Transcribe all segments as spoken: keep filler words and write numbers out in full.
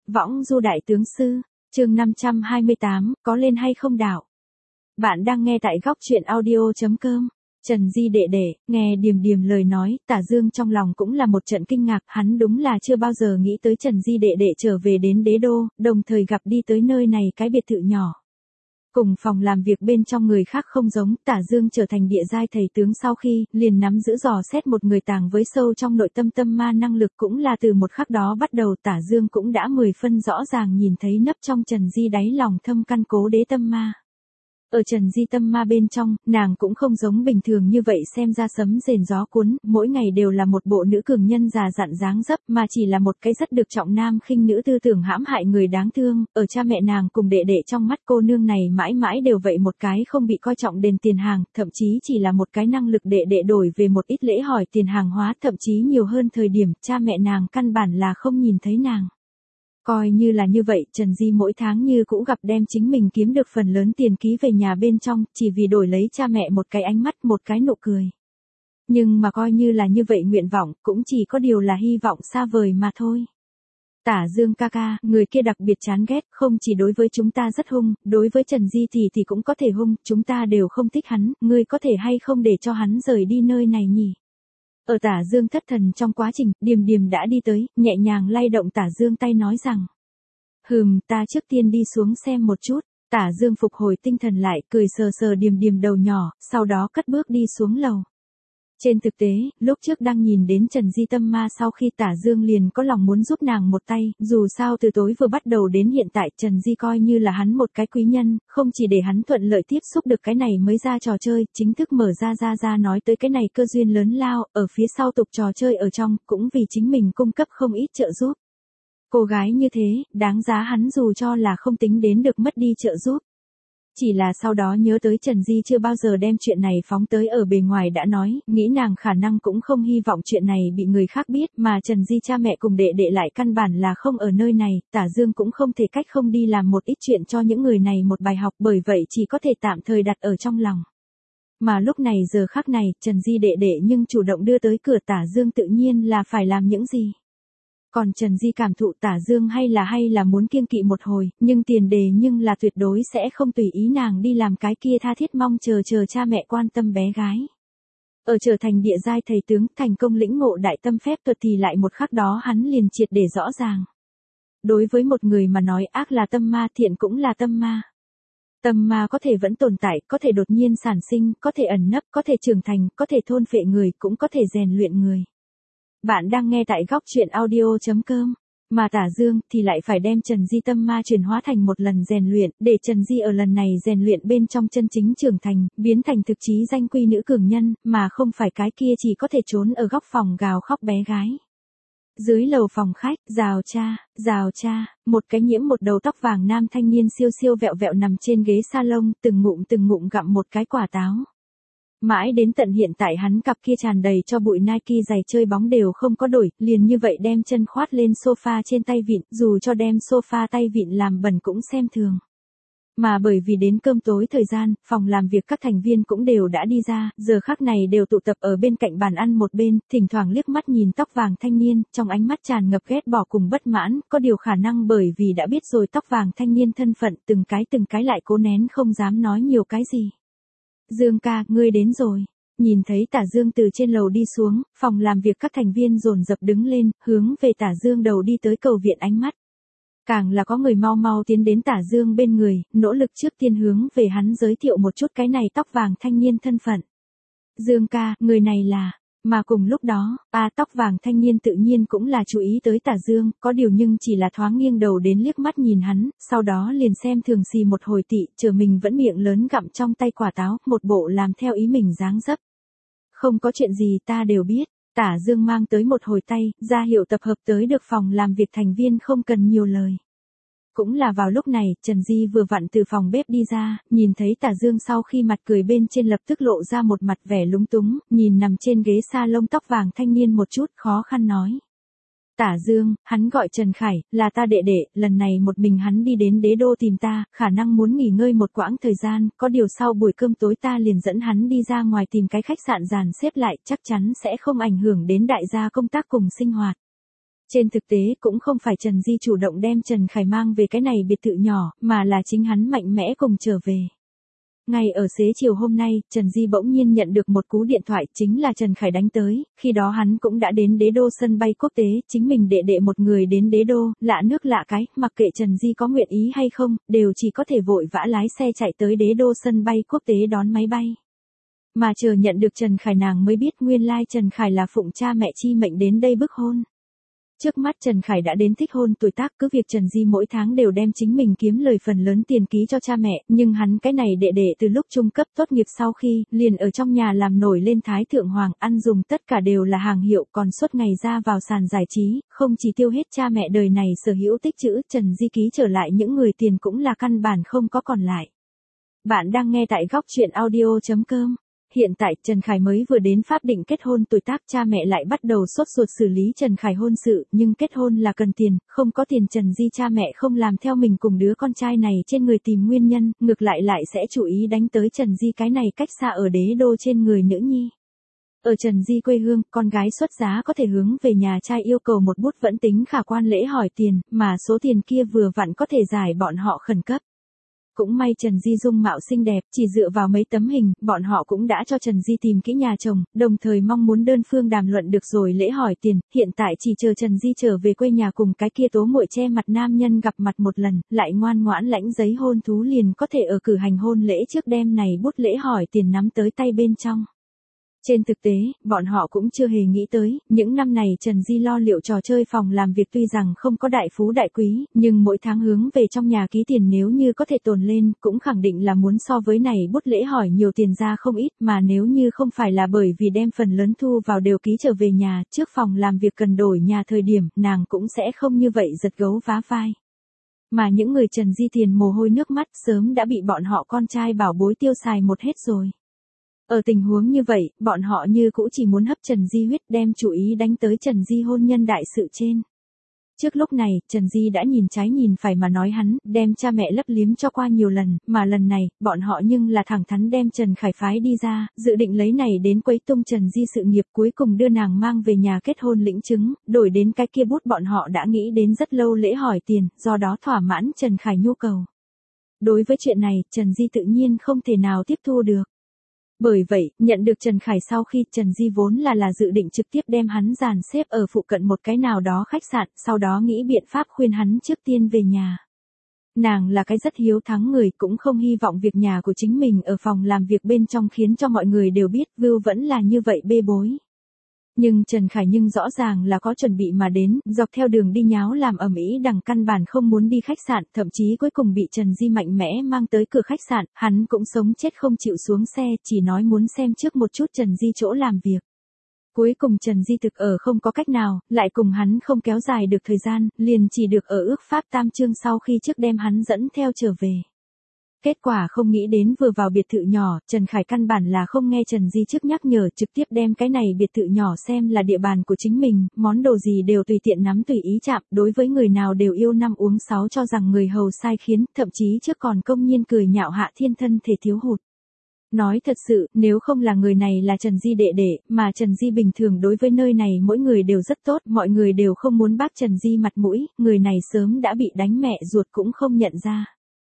Võng du đại tướng sư, chương năm trăm hai mươi tám, có lên hay không đạo. Bạn đang nghe tại góc truyện audio.com. Trần Di đệ đệ, nghe Điềm Điềm lời nói, Tả Dương trong lòng cũng là một trận kinh ngạc, hắn đúng là chưa bao giờ nghĩ tới Trần Di đệ đệ trở về đến đế đô, đồng thời gặp đi tới nơi này cái biệt thự nhỏ. Cùng phòng làm việc bên trong người khác không giống, Tả Dương trở thành địa giai thầy tướng sau khi, liền nắm giữ dò xét một người tàng với sâu trong nội tâm tâm ma năng lực, cũng là từ một khắc đó bắt đầu Tả Dương cũng đã mười phân rõ ràng nhìn thấy nấp trong Trần Di đáy lòng thâm căn cố đế tâm ma. Ở Trần Di tâm ma bên trong, nàng cũng không giống bình thường như vậy xem ra sấm rền gió cuốn, mỗi ngày đều là một bộ nữ cường nhân già dặn dáng dấp, mà chỉ là một cái rất được trọng nam khinh nữ tư tưởng hãm hại người đáng thương, ở cha mẹ nàng cùng đệ đệ trong mắt cô nương này mãi mãi đều vậy một cái không bị coi trọng đền tiền hàng, thậm chí chỉ là một cái năng lực đệ đệ đổi về một ít lễ hỏi tiền hàng hóa, thậm chí nhiều hơn thời điểm, cha mẹ nàng căn bản là không nhìn thấy nàng. Coi như là như vậy, Trần Di mỗi tháng như cũng gặp đem chính mình kiếm được phần lớn tiền ký về nhà bên trong, chỉ vì đổi lấy cha mẹ một cái ánh mắt, một cái nụ cười. Nhưng mà coi như là như vậy nguyện vọng, cũng chỉ có điều là hy vọng xa vời mà thôi. Tả Dương ca ca, người kia đặc biệt chán ghét, không chỉ đối với chúng ta rất hung, đối với Trần Di thì thì cũng có thể hung, chúng ta đều không thích hắn, ngươi có thể hay không để cho hắn rời đi nơi này nhỉ? Ở Tả Dương thất thần trong quá trình, Điềm Điềm đã đi tới, nhẹ nhàng lay động Tả Dương tay nói rằng. Hừm, ta trước tiên đi xuống xem một chút. Tả Dương phục hồi tinh thần lại, cười sờ sờ Điềm Điềm đầu nhỏ, sau đó cất bước đi xuống lầu. Trên thực tế, lúc trước đang nhìn đến Trần Di tâm ma sau khi Tả Dương liền có lòng muốn giúp nàng một tay, dù sao từ tối vừa bắt đầu đến hiện tại Trần Di coi như là hắn một cái quý nhân, không chỉ để hắn thuận lợi tiếp xúc được cái này mới ra trò chơi, chính thức mở ra ra ra nói tới cái này cơ duyên lớn lao, ở phía sau tục trò chơi ở trong, cũng vì chính mình cung cấp không ít trợ giúp. Cô gái như thế, đáng giá hắn dù cho là không tính đến được mất đi trợ giúp. Chỉ là sau đó nhớ tới Trần Di chưa bao giờ đem chuyện này phóng tới ở bề ngoài đã nói, nghĩ nàng khả năng cũng không hy vọng chuyện này bị người khác biết, mà Trần Di cha mẹ cùng đệ đệ lại căn bản là không ở nơi này, Tả Dương cũng không thể cách không đi làm một ít chuyện cho những người này một bài học, bởi vậy chỉ có thể tạm thời đặt ở trong lòng. Mà lúc này giờ khắc này, Trần Di đệ đệ nhưng chủ động đưa tới cửa Tả Dương tự nhiên là phải làm những gì. Còn Trần Di cảm thụ Tả Dương hay là hay là muốn kiêng kỵ một hồi, nhưng tiền đề nhưng là tuyệt đối sẽ không tùy ý nàng đi làm cái kia tha thiết mong chờ chờ cha mẹ quan tâm bé gái. Ở trở thành địa giai thầy tướng, thành công lĩnh ngộ đại tâm phép thuật thì lại một khắc đó hắn liền triệt để rõ ràng. Đối với một người mà nói ác là tâm ma, thiện cũng là tâm ma. Tâm ma có thể vẫn tồn tại, có thể đột nhiên sản sinh, có thể ẩn nấp, có thể trưởng thành, có thể thôn phệ người, cũng có thể rèn luyện người. Bạn đang nghe tại góc truyện audio.com, mà Tả Dương thì lại phải đem Trần Di tâm ma chuyển hóa thành một lần rèn luyện, để Trần Di ở lần này rèn luyện bên trong chân chính trưởng thành, biến thành thực chí danh quy nữ cường nhân, mà không phải cái kia chỉ có thể trốn ở góc phòng gào khóc bé gái. Dưới lầu phòng khách, rào cha, rào cha, một cái nhiễm một đầu tóc vàng nam thanh niên siêu siêu vẹo vẹo nằm trên ghế salon, từng ngụm từng ngụm gặm một cái quả táo. Mãi đến tận hiện tại hắn cặp kia tràn đầy cho bụi Nike giày chơi bóng đều không có đổi, liền như vậy đem chân khoát lên sofa trên tay vịn, dù cho đem sofa tay vịn làm bẩn cũng xem thường. Mà bởi vì đến cơm tối thời gian, phòng làm việc các thành viên cũng đều đã đi ra, giờ khắc này đều tụ tập ở bên cạnh bàn ăn một bên, thỉnh thoảng liếc mắt nhìn tóc vàng thanh niên, trong ánh mắt tràn ngập ghét bỏ cùng bất mãn, có điều khả năng bởi vì đã biết rồi tóc vàng thanh niên thân phận, từng cái từng cái lại cố nén không dám nói nhiều cái gì. Dương ca, ngươi đến rồi. Nhìn thấy Tả Dương từ trên lầu đi xuống, phòng làm việc các thành viên dồn dập đứng lên, hướng về Tả Dương đầu đi tới cầu viện ánh mắt. Càng là có người mau mau tiến đến Tả Dương bên người, nỗ lực trước tiên hướng về hắn giới thiệu một chút cái này tóc vàng thanh niên thân phận. Dương ca, người này là... Mà cùng lúc đó, a tóc vàng thanh niên tự nhiên cũng là chú ý tới Tả Dương, có điều nhưng chỉ là thoáng nghiêng đầu đến liếc mắt nhìn hắn, sau đó liền xem thường xì một hồi tị, chờ mình vẫn miệng lớn gặm trong tay quả táo, một bộ làm theo ý mình dáng dấp. Không có chuyện gì ta đều biết, Tả Dương mang tới một hồi tay, ra hiệu tập hợp tới được phòng làm việc thành viên không cần nhiều lời. Cũng là vào lúc này, Trần Di vừa vặn từ phòng bếp đi ra, nhìn thấy Tả Dương sau khi mặt cười bên trên lập tức lộ ra một mặt vẻ lúng túng, nhìn nằm trên ghế salon tóc vàng thanh niên một chút khó khăn nói. Tả Dương, hắn gọi Trần Khải, là ta đệ đệ, lần này một mình hắn đi đến đế đô tìm ta, khả năng muốn nghỉ ngơi một quãng thời gian, có điều sau buổi cơm tối ta liền dẫn hắn đi ra ngoài tìm cái khách sạn dàn xếp lại, chắc chắn sẽ không ảnh hưởng đến đại gia công tác cùng sinh hoạt. Trên thực tế cũng không phải Trần Di chủ động đem Trần Khải mang về cái này biệt thự nhỏ, mà là chính hắn mạnh mẽ cùng trở về. Ngay ở xế chiều hôm nay, Trần Di bỗng nhiên nhận được một cú điện thoại, chính là Trần Khải đánh tới, khi đó hắn cũng đã đến đế đô sân bay quốc tế, chính mình đệ đệ một người đến đế đô, lạ nước lạ cái, mặc kệ Trần Di có nguyện ý hay không, đều chỉ có thể vội vã lái xe chạy tới đế đô sân bay quốc tế đón máy bay. Mà chờ nhận được Trần Khải nàng mới biết nguyên lai Trần Khải là phụng cha mẹ chi mệnh đến đây bức hôn. Trước mắt Trần Khải đã đến thích hôn tuổi tác, cứ việc Trần Di mỗi tháng đều đem chính mình kiếm lời phần lớn tiền ký cho cha mẹ, nhưng hắn cái này đệ đệ từ lúc trung cấp tốt nghiệp sau khi, liền ở trong nhà làm nổi lên thái thượng hoàng, ăn dùng tất cả đều là hàng hiệu, còn suốt ngày ra vào sàn giải trí, không chỉ tiêu hết cha mẹ đời này sở hữu tích trữ, Trần Di ký trở lại những người tiền cũng là căn bản không có còn lại. Bạn đang nghe tại góc truyện audio chấm com. Hiện tại, Trần Khải mới vừa đến pháp định kết hôn tuổi tác, cha mẹ lại bắt đầu sốt ruột xử lý Trần Khải hôn sự, nhưng kết hôn là cần tiền, không có tiền Trần Di cha mẹ không làm theo mình cùng đứa con trai này trên người tìm nguyên nhân, ngược lại lại sẽ chú ý đánh tới Trần Di cái này cách xa ở đế đô trên người nữ nhi. Ở Trần Di quê hương, con gái xuất giá có thể hướng về nhà trai yêu cầu một bút vẫn tính khả quan lễ hỏi tiền, mà số tiền kia vừa vặn có thể giải bọn họ khẩn cấp. Cũng may Trần Di dung mạo xinh đẹp, chỉ dựa vào mấy tấm hình, bọn họ cũng đã cho Trần Di tìm kỹ nhà chồng, đồng thời mong muốn đơn phương đàm luận được rồi lễ hỏi tiền, hiện tại chỉ chờ Trần Di trở về quê nhà cùng cái kia tố muội che mặt nam nhân gặp mặt một lần, lại ngoan ngoãn lãnh giấy hôn thú liền có thể ở cử hành hôn lễ trước đêm này bút lễ hỏi tiền nắm tới tay bên trong. Trên thực tế, bọn họ cũng chưa hề nghĩ tới, những năm này Trần Di lo liệu trò chơi phòng làm việc tuy rằng không có đại phú đại quý, nhưng mỗi tháng hướng về trong nhà ký tiền nếu như có thể tồn lên, cũng khẳng định là muốn so với này bút lễ hỏi nhiều tiền ra không ít, mà nếu như không phải là bởi vì đem phần lớn thu vào đều ký trở về nhà, trước phòng làm việc cần đổi nhà thời điểm, nàng cũng sẽ không như vậy giật gấu vá vai. Mà những người Trần Di tiền mồ hôi nước mắt sớm đã bị bọn họ con trai bảo bối tiêu xài một hết rồi. Ở tình huống như vậy, bọn họ như cũ chỉ muốn hấp Trần Di huyết, đem chú ý đánh tới Trần Di hôn nhân đại sự trên. Trước lúc này, Trần Di đã nhìn trái nhìn phải mà nói hắn, đem cha mẹ lấp liếm cho qua nhiều lần, mà lần này, bọn họ nhưng là thẳng thắn đem Trần Khải phái đi ra, dự định lấy này đến quấy tung Trần Di sự nghiệp, cuối cùng đưa nàng mang về nhà kết hôn lĩnh chứng, đổi đến cái kia bút bọn họ đã nghĩ đến rất lâu lễ hỏi tiền, do đó thỏa mãn Trần Khải nhu cầu. Đối với chuyện này, Trần Di tự nhiên không thể nào tiếp thu được. Bởi vậy, nhận được Trần Khải sau khi Trần Di vốn là là dự định trực tiếp đem hắn dàn xếp ở phụ cận một cái nào đó khách sạn, sau đó nghĩ biện pháp khuyên hắn trước tiên về nhà. Nàng là cái rất hiếu thắng người, cũng không hy vọng việc nhà của chính mình ở phòng làm việc bên trong khiến cho mọi người đều biết Vưu vẫn là như vậy bê bối. Nhưng Trần Khải nhưng rõ ràng là có chuẩn bị mà đến, dọc theo đường đi nháo làm ầm ĩ đằng căn bản không muốn đi khách sạn, thậm chí cuối cùng bị Trần Di mạnh mẽ mang tới cửa khách sạn, hắn cũng sống chết không chịu xuống xe, chỉ nói muốn xem trước một chút Trần Di chỗ làm việc. Cuối cùng Trần Di thực ở không có cách nào, lại cùng hắn không kéo dài được thời gian, liền chỉ được ở ước pháp tam chương sau khi trước đem hắn dẫn theo trở về. Kết quả không nghĩ đến vừa vào biệt thự nhỏ, Trần Khải căn bản là không nghe Trần Di trước nhắc nhở, trực tiếp đem cái này biệt thự nhỏ xem là địa bàn của chính mình, món đồ gì đều tùy tiện nắm tùy ý chạm, đối với người nào đều yêu năm uống sáu cho rằng người hầu sai khiến, thậm chí trước còn công nhiên cười nhạo hạ thiên thân thể thiếu hụt. Nói thật sự, nếu không là người này là Trần Di đệ đệ, mà Trần Di bình thường đối với nơi này mỗi người đều rất tốt, mọi người đều không muốn bác Trần Di mặt mũi, người này sớm đã bị đánh mẹ ruột cũng không nhận ra.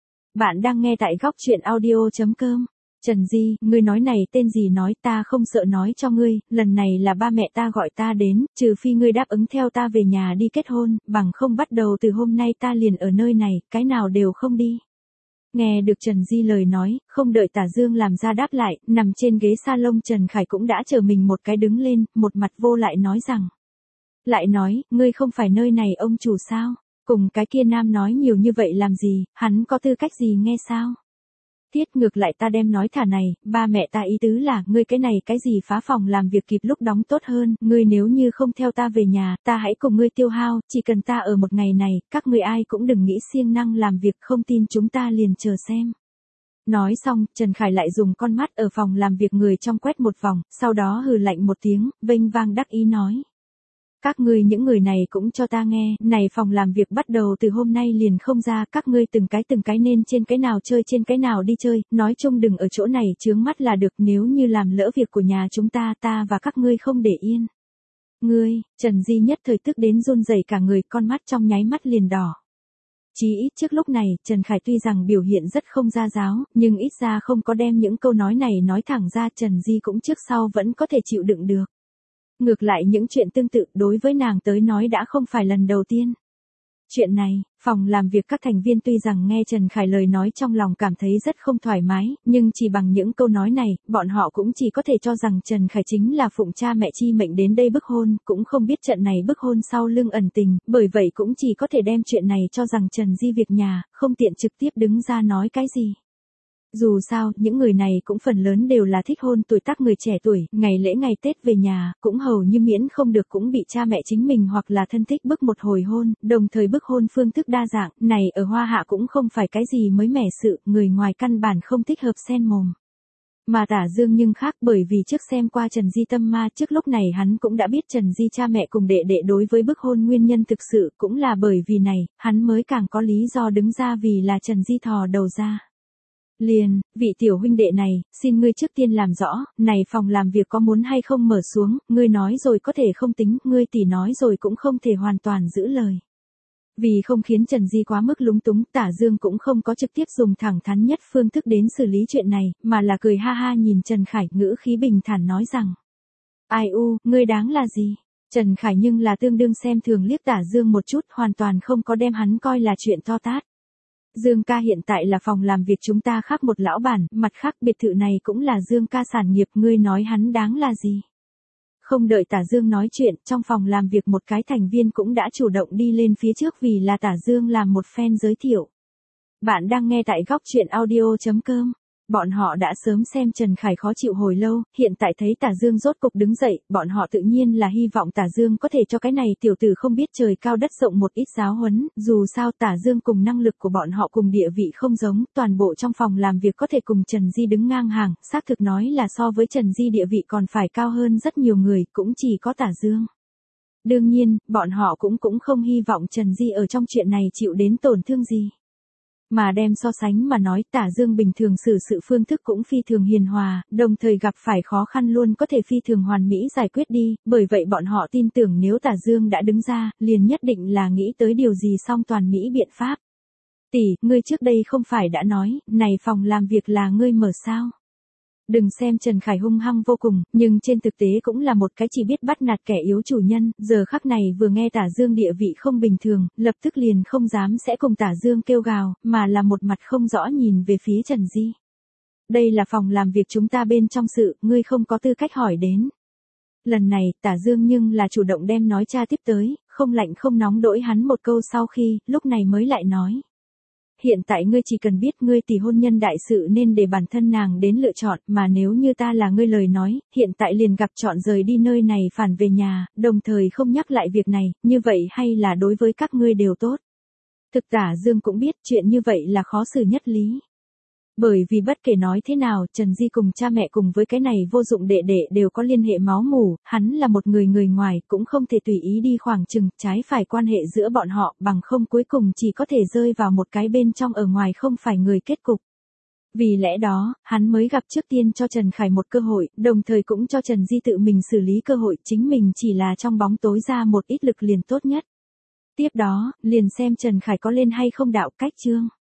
Bạn đang nghe tại góc truyện audio chấm com. Trần Di, ngươi nói này tên gì nói, ta không sợ nói cho ngươi, lần này là ba mẹ ta gọi ta đến, trừ phi ngươi đáp ứng theo ta về nhà đi kết hôn, bằng không bắt đầu từ hôm nay ta liền ở nơi này, cái nào đều không đi. Nghe được Trần Di lời nói, không đợi Tả Dương làm ra đáp lại, nằm trên ghế salon Trần Khải cũng đã chờ mình một cái đứng lên, một mặt vô lại nói rằng. Lại nói, ngươi không phải nơi này ông chủ sao? Cùng cái kia nam nói nhiều như vậy làm gì, hắn có tư cách gì nghe sao? Tiết ngược lại ta đem nói thả này, ba mẹ ta ý tứ là, ngươi cái này cái gì phá phòng làm việc kịp lúc đóng tốt hơn, ngươi nếu như không theo ta về nhà, ta hãy cùng ngươi tiêu hao, chỉ cần ta ở một ngày này, các ngươi ai cũng đừng nghĩ siêng năng làm việc, không tin chúng ta liền chờ xem. Nói xong, Trần Khải lại dùng con mắt ở phòng làm việc người trong quét một vòng, sau đó hừ lạnh một tiếng, vênh vang đắc ý nói. Các ngươi những người này cũng cho ta nghe, này phòng làm việc bắt đầu từ hôm nay liền không ra, các ngươi từng cái từng cái nên trên cái nào chơi trên cái nào đi chơi, nói chung đừng ở chỗ này chướng mắt là được, nếu như làm lỡ việc của nhà chúng ta ta và các ngươi không để yên. Ngươi, Trần Di nhất thời tức đến run rẩy cả người, con mắt trong nháy mắt liền đỏ. Chí ít trước lúc này, Trần Khải tuy rằng biểu hiện rất không ra giáo, nhưng ít ra không có đem những câu nói này nói thẳng ra, Trần Di cũng trước sau vẫn có thể chịu đựng được. Ngược lại những chuyện tương tự đối với nàng tới nói đã không phải lần đầu tiên. Chuyện này, phòng làm việc các thành viên tuy rằng nghe Trần Khải lời nói trong lòng cảm thấy rất không thoải mái, nhưng chỉ bằng những câu nói này, bọn họ cũng chỉ có thể cho rằng Trần Khải chính là phụng cha mẹ chi mệnh đến đây bức hôn, cũng không biết trận này bức hôn sau lưng ẩn tình, bởi vậy cũng chỉ có thể đem chuyện này cho rằng Trần Di việc nhà, không tiện trực tiếp đứng ra nói cái gì. Dù sao, những người này cũng phần lớn đều là thích hôn tuổi tác người trẻ tuổi, ngày lễ ngày Tết về nhà, cũng hầu như miễn không được cũng bị cha mẹ chính mình hoặc là thân thích bức một hồi hôn, đồng thời bức hôn phương thức đa dạng, này ở Hoa Hạ cũng không phải cái gì mới mẻ sự, người ngoài căn bản không thích hợp xen mồm. Mà Tả Dương nhưng khác, bởi vì trước xem qua Trần Di tâm ma, trước lúc này hắn cũng đã biết Trần Di cha mẹ cùng đệ đệ đối với bức hôn nguyên nhân thực sự, cũng là bởi vì này, hắn mới càng có lý do đứng ra vì là Trần Di thò đầu ra. Liền, vị tiểu huynh đệ này, xin ngươi trước tiên làm rõ, này phòng làm việc có muốn hay không mở xuống, ngươi nói rồi có thể không tính, ngươi tỉ nói rồi cũng không thể hoàn toàn giữ lời. Vì không khiến Trần Di quá mức lúng túng, Tả Dương cũng không có trực tiếp dùng thẳng thắn nhất phương thức đến xử lý chuyện này, mà là cười ha ha nhìn Trần Khải, ngữ khí bình thản nói rằng: Ai u, ngươi đáng là gì? Trần Khải nhưng là tương đương xem thường liếc Tả Dương một chút, hoàn toàn không có đem hắn coi là chuyện to tát. Dương ca hiện tại là phòng làm việc chúng ta khác một lão bản, mặt khác biệt thự này cũng là Dương ca sản nghiệp, ngươi nói hắn đáng là gì? Không đợi Tả Dương nói chuyện, trong phòng làm việc một cái thành viên cũng đã chủ động đi lên phía trước vì là Tả Dương làm một phen giới thiệu. Bạn đang nghe tại góc truyện audio chấm com. Bọn họ đã sớm xem Trần Khải khó chịu hồi lâu, hiện tại thấy Tả Dương rốt cục đứng dậy, bọn họ tự nhiên là hy vọng Tả Dương có thể cho cái này tiểu tử không biết trời cao đất rộng một ít giáo huấn, dù sao Tả Dương cùng năng lực của bọn họ cùng địa vị không giống, toàn bộ trong phòng làm việc có thể cùng Trần Di đứng ngang hàng, xác thực nói là so với Trần Di địa vị còn phải cao hơn rất nhiều người, cũng chỉ có Tả Dương. Đương nhiên, bọn họ cũng cũng không hy vọng Trần Di ở trong chuyện này chịu đến tổn thương gì. Mà đem so sánh mà nói, Tả Dương bình thường xử sự phương thức cũng phi thường hiền hòa, đồng thời gặp phải khó khăn luôn có thể phi thường hoàn mỹ giải quyết đi, bởi vậy bọn họ tin tưởng nếu Tả Dương đã đứng ra, liền nhất định là nghĩ tới điều gì song toàn mỹ biện pháp. Tỷ, ngươi trước đây không phải đã nói, này phòng làm việc là ngươi mở sao? Đừng xem Trần Khải hung hăng vô cùng, nhưng trên thực tế cũng là một cái chỉ biết bắt nạt kẻ yếu chủ nhân, giờ khắc này vừa nghe Tả Dương địa vị không bình thường, lập tức liền không dám sẽ cùng Tả Dương kêu gào, mà là một mặt không rõ nhìn về phía Trần Di. Đây là phòng làm việc chúng ta bên trong sự, ngươi không có tư cách hỏi đến. Lần này, Tả Dương nhưng là chủ động đem nói cha tiếp tới, không lạnh không nóng đỗi hắn một câu sau khi, lúc này mới lại nói. Hiện tại ngươi chỉ cần biết ngươi tỷ hôn nhân đại sự nên để bản thân nàng đến lựa chọn, mà nếu như ta là ngươi lời nói, hiện tại liền gặp chọn rời đi nơi này phản về nhà, đồng thời không nhắc lại việc này, như vậy hay là đối với các ngươi đều tốt. Thực Tả Dương cũng biết chuyện như vậy là khó xử nhất lý. Bởi vì bất kể nói thế nào, Trần Di cùng cha mẹ cùng với cái này vô dụng đệ đệ đều có liên hệ máu mủ, hắn là một người người ngoài, cũng không thể tùy ý đi khoảng chừng, trái phải quan hệ giữa bọn họ, bằng không cuối cùng chỉ có thể rơi vào một cái bên trong ở ngoài không phải người kết cục. Vì lẽ đó, hắn mới gặp trước tiên cho Trần Khải một cơ hội, đồng thời cũng cho Trần Di tự mình xử lý cơ hội, chính mình chỉ là trong bóng tối ra một ít lực liền tốt nhất. Tiếp đó, liền xem Trần Khải có lên hay không đạo cách chương.